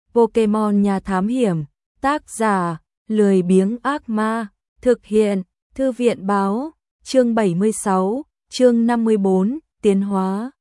Pokemon nhà thám hiểm, tác giả, lười biếng ác ma, thực hiện, thư viện báo, chương 76, chương 54, tiến hóa.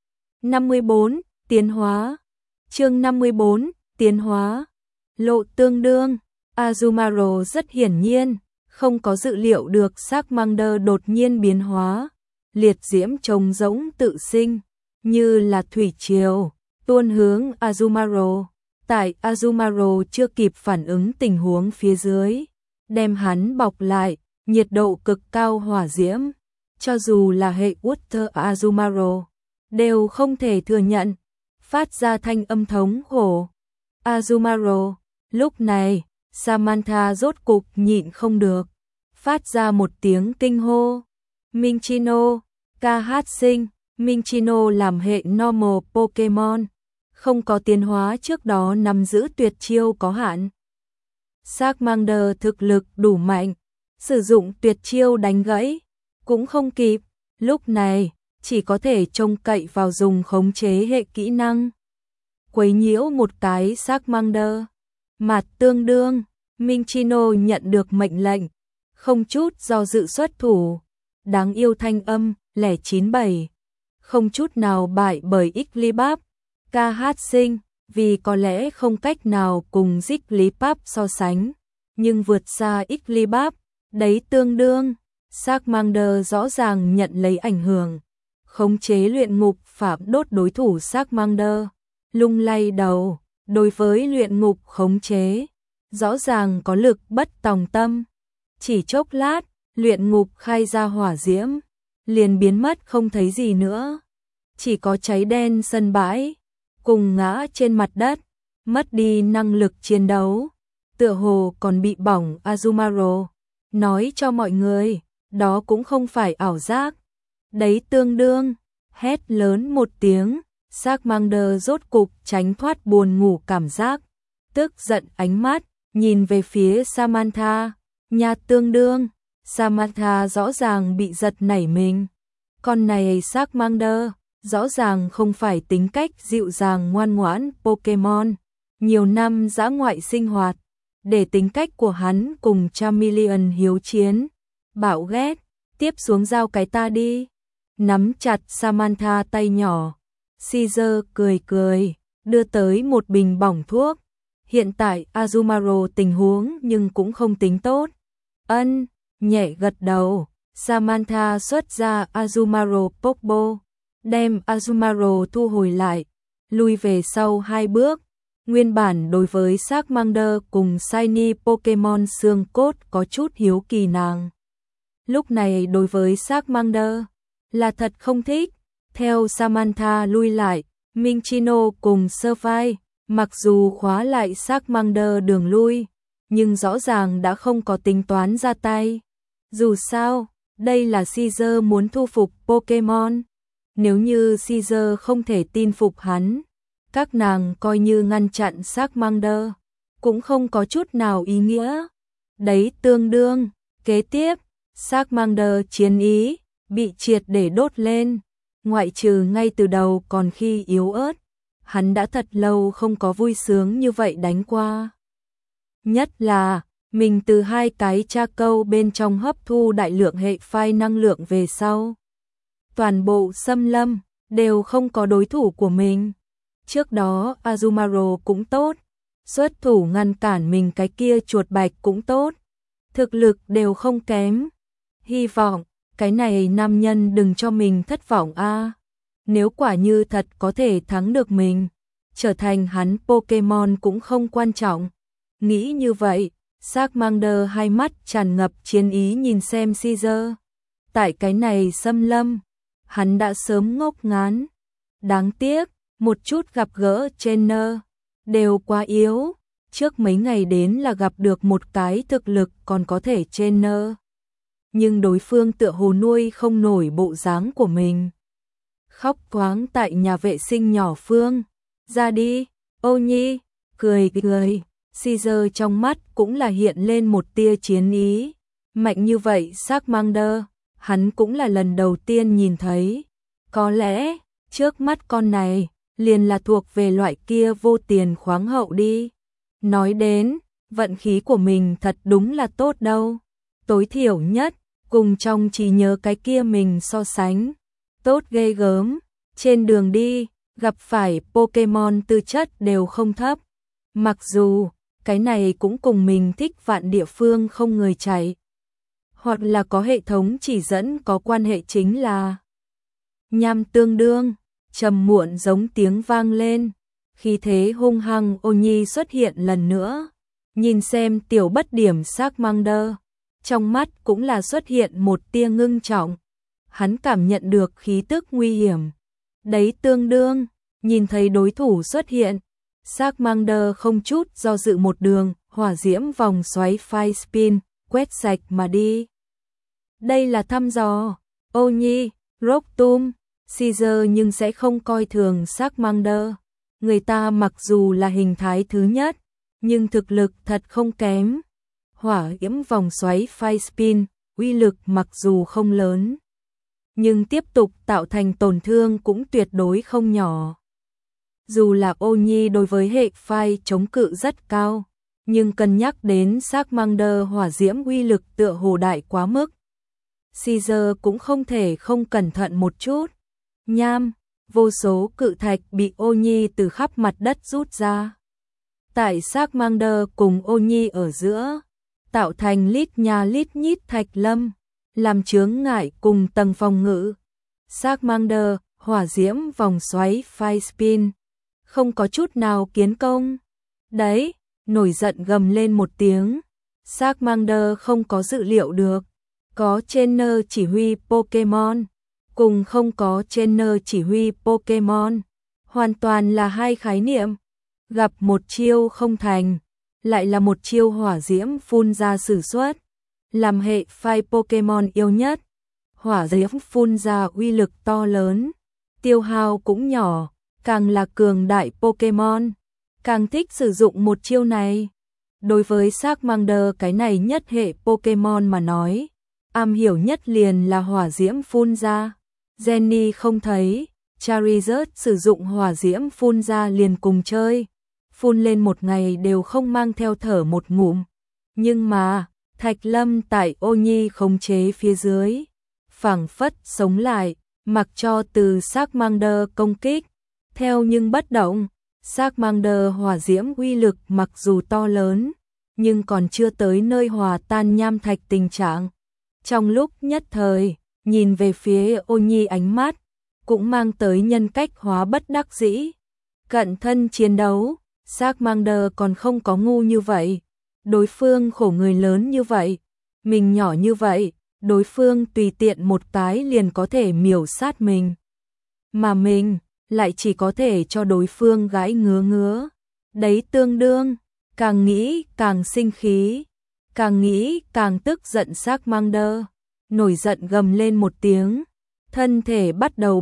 54, tiến hóa. Chương 54, tiến hóa. Lộ tương đương, Azumarill rất hiển nhiên, không có dự liệu được Charmander đột nhiên biến hóa, liệt diễm trống rỗng tự sinh, như là thủy triều, tuôn hướng Azumarill. Tại Azumarill chưa kịp phản ứng tình huống phía dưới, đem hắn bọc lại, nhiệt độ cực cao hỏa diễm, cho dù là hệ Water Azumarill, đều không thể thừa nhận, phát ra thanh âm thống khổ. Azumarill, lúc này, Samantha rốt cục nhịn không được, phát ra một tiếng kinh hô. Minccino, ca hát sinh, Minccino làm hệ normal Pokemon, không có tiến hóa trước đó nắm giữ tuyệt chiêu có hạn. Charmander thực lực đủ mạnh, sử dụng tuyệt chiêu đánh gãy, cũng không kịp, lúc này, chỉ có thể trông cậy vào dùng khống chế hệ kỹ năng. Quấy nhiễu một cái Charmander, mặt tương đương, Minccino nhận được mệnh lệnh, không chút do dự xuất thủ, đáng yêu thanh âm, 097, không chút nào bại bởi Igglybuff. Ca hát sinh, vì có lẽ không cách nào cùng Jigglypuff so sánh, nhưng vượt xa Igglybuff, đấy tương đương, Charmander rõ ràng nhận lấy ảnh hưởng, khống chế luyện ngục pháp đốt đối thủ Charmander, lung lay đầu, đối với luyện ngục khống chế, rõ ràng có lực bất tòng tâm, chỉ chốc lát, luyện ngục khai ra hỏa diễm, liền biến mất không thấy gì nữa, chỉ có cháy đen sân bãi, cùng ngã trên mặt đất, mất đi năng lực chiến đấu, tựa hồ còn bị bỏng. Azumarill nói cho mọi người, đó cũng không phải ảo giác, đấy tương đương, hét lớn một tiếng, Charmander rốt cục tránh thoát buồn ngủ cảm giác, tức giận ánh mắt, nhìn về phía Samantha, nhà tương đương, Samantha rõ ràng bị giật nảy mình, con này Charmander rõ ràng không phải tính cách dịu dàng ngoan ngoãn Pokemon, nhiều năm dã ngoại sinh hoạt, để tính cách của hắn cùng Charmeleon hiếu chiến, bạo ghét, tiếp xuống giao cái ta đi, nắm chặt Samantha tay nhỏ, Caesar cười cười, đưa tới một bình bỏng thuốc, hiện tại Azumarill tình huống nhưng cũng không tính tốt, nhẹ gật đầu, Samantha xuất ra Azumarill Pokeball, đem Azumarill thu hồi lại, lui về sau 2 bước. Nguyên bản đối với Charmander cùng Shiny Pokemon xương cốt có chút hiếu kỳ nàng. Lúc này đối với Charmander là thật không thích. Theo Samantha lui lại, Minccino cùng Survey, mặc dù khóa lại Charmander đường lui, nhưng rõ ràng đã không có tính toán ra tay. Dù sao, đây là Caesar muốn thu phục Pokemon. Nếu như Caesar không thể tin phục hắn, các nàng coi như ngăn chặn Charmander, cũng không có chút nào ý nghĩa. Đấy tương đương, kế tiếp, Charmander chiến ý, bị triệt để đốt lên, ngoại trừ ngay từ đầu còn khi yếu ớt, hắn đã thật lâu không có vui sướng như vậy đánh qua. Nhất là, mình từ 2 cái tra câu bên trong hấp thu đại lượng hệ phai năng lượng về sau. Toàn bộ xâm lâm, đều không có đối thủ của mình. Trước đó Azumarill cũng tốt, xuất thủ ngăn cản mình cái kia chuột bạch cũng tốt, thực lực đều không kém. Hy vọng, cái này nam nhân đừng cho mình thất vọng a. Nếu quả như thật có thể thắng được mình, trở thành hắn Pokemon cũng không quan trọng. Nghĩ như vậy, Charmander hai mắt tràn ngập chiến ý nhìn xem Caesar. Tại cái này xâm lâm, hắn đã sớm ngốc ngán. Đáng tiếc, một chút gặp gỡ trainer, đều quá yếu. Trước mấy ngày đến là gặp được một cái thực lực còn có thể trainer. Nhưng đối phương tựa hồ nuôi không nổi bộ dáng của mình. Khóc thoáng tại nhà vệ sinh nhỏ Phương. Ra đi, ô nhi, cười cười. Caesar trong mắt cũng là hiện lên một tia chiến ý. Mạnh như vậy Charmander, hắn cũng là lần đầu tiên nhìn thấy. Có lẽ, trước mắt con này, liền là thuộc về loại kia vô tiền khoáng hậu đi. Nói đến, vận khí của mình thật đúng là tốt đâu. Tối thiểu nhất, cùng trong trí nhớ cái kia mình so sánh. Tốt ghê gớm, trên đường đi, gặp phải Pokemon tư chất đều không thấp. Mặc dù, cái này cũng cùng mình thích vạn địa phương không người chạy. Hoặc là có hệ thống chỉ dẫn có quan hệ chính là nham tương đương, trầm muộn giống tiếng vang lên. Khi thế hung hăng Ô Nhi xuất hiện lần nữa. Nhìn xem tiểu bất điểm Charmander, trong mắt cũng là xuất hiện một tia ngưng trọng. Hắn cảm nhận được khí tức nguy hiểm. Đấy tương đương, nhìn thấy đối thủ xuất hiện. Charmander không chút do dự một đường, hỏa diễm vòng xoáy Fire Spin, quét sạch mà đi. Đây là thăm dò, Ô Nhi, Rocktom, Caesar nhưng sẽ không coi thường Charmander. Người ta mặc dù là hình thái thứ nhất, nhưng thực lực thật không kém. Hỏa diễm vòng xoáy Fire Spin, uy lực mặc dù không lớn, nhưng tiếp tục tạo thành tổn thương cũng tuyệt đối không nhỏ. Dù là Ô Nhi đối với hệ phai chống cự rất cao, nhưng cân nhắc đến Charmander hỏa diễm uy lực tựa hồ đại quá mức. Caesar cũng không thể không cẩn thận một chút. Nham, vô số cự thạch bị Ô Nhi từ khắp mặt đất rút ra. Tại Charmander cùng Ô Nhi ở giữa, tạo thành lít nha lít nhít thạch lâm, làm chướng ngại cùng tầng phòng ngự. Charmander, hỏa diễm vòng xoáy Fire Spin, không có chút nào kiến công. Đấy, nổi giận gầm lên một tiếng. Charmander không có dự liệu được, có trainer chỉ huy Pokemon, cùng không có trainer chỉ huy Pokemon, hoàn toàn là hai khái niệm. Gặp một chiêu không thành, lại là một chiêu hỏa diễm phun ra sử xuất. Làm hệ phai Pokemon yêu nhất, hỏa diễm phun ra uy lực to lớn, tiêu hao cũng nhỏ, càng là cường đại Pokemon, càng thích sử dụng một chiêu này. Đối với Charmander cái này nhất hệ Pokemon mà nói, am hiểu nhất liền là hỏa diễm phun ra. Jenny không thấy, Charizard sử dụng hỏa diễm phun ra liền cùng chơi, phun lên một ngày đều không mang theo thở một ngụm. Nhưng mà, Thạch Lâm tại Ô Nhi khống chế phía dưới, phảng phất sống lại, mặc cho từ Charmander công kích, theo nhưng bất động. Charmander hỏa diễm uy lực mặc dù to lớn, nhưng còn chưa tới nơi hòa tan nham thạch tình trạng. Trong lúc nhất thời, nhìn về phía Ô Nhi ánh mắt, cũng mang tới nhân cách hóa bất đắc dĩ. Cận thân chiến đấu, Charmander còn không có ngu như vậy. Đối phương khổ người lớn như vậy, mình nhỏ như vậy, đối phương tùy tiện một cái liền có thể miểu sát mình. Mà mình lại chỉ có thể cho đối phương gãi ngứa ngứa. Đấy tương đương, càng nghĩ càng sinh khí, càng nghĩ càng tức giận. Charmander nổi giận gầm lên một tiếng, thân thể bắt đầu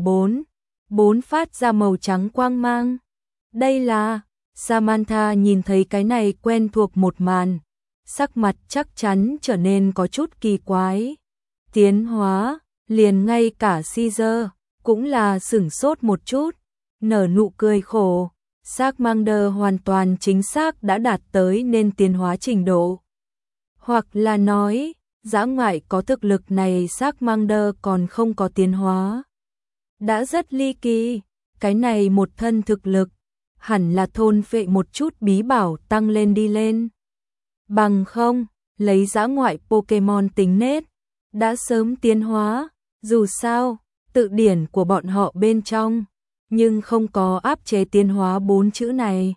bốn phát ra màu trắng quang mang. Đây là Samantha nhìn thấy cái này quen thuộc một màn, sắc mặt chắc chắn trở nên có chút kỳ quái. Tiến hóa, liền ngay cả Caesar cũng là sửng sốt một chút, nở nụ cười khổ. Charmander hoàn toàn chính xác đã đạt tới nên tiến hóa trình độ. Hoặc là nói, dã ngoại có thực lực này Charmander còn không có tiến hóa. Đã rất ly kỳ, cái này một thân thực lực, hẳn là thôn phệ một chút bí bảo tăng lên đi lên. Bằng không, lấy dã ngoại Pokemon tính nết, đã sớm tiến hóa, dù sao, tự điển của bọn họ bên trong, nhưng không có áp chế tiến hóa 4 chữ này.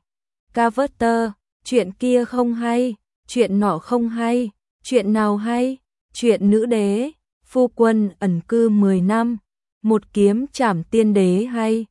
Carver, chuyện kia không hay, chuyện nọ không hay, chuyện nào hay, chuyện nữ đế, phu quân ẩn cư 10 năm, một kiếm trảm tiên đế hay,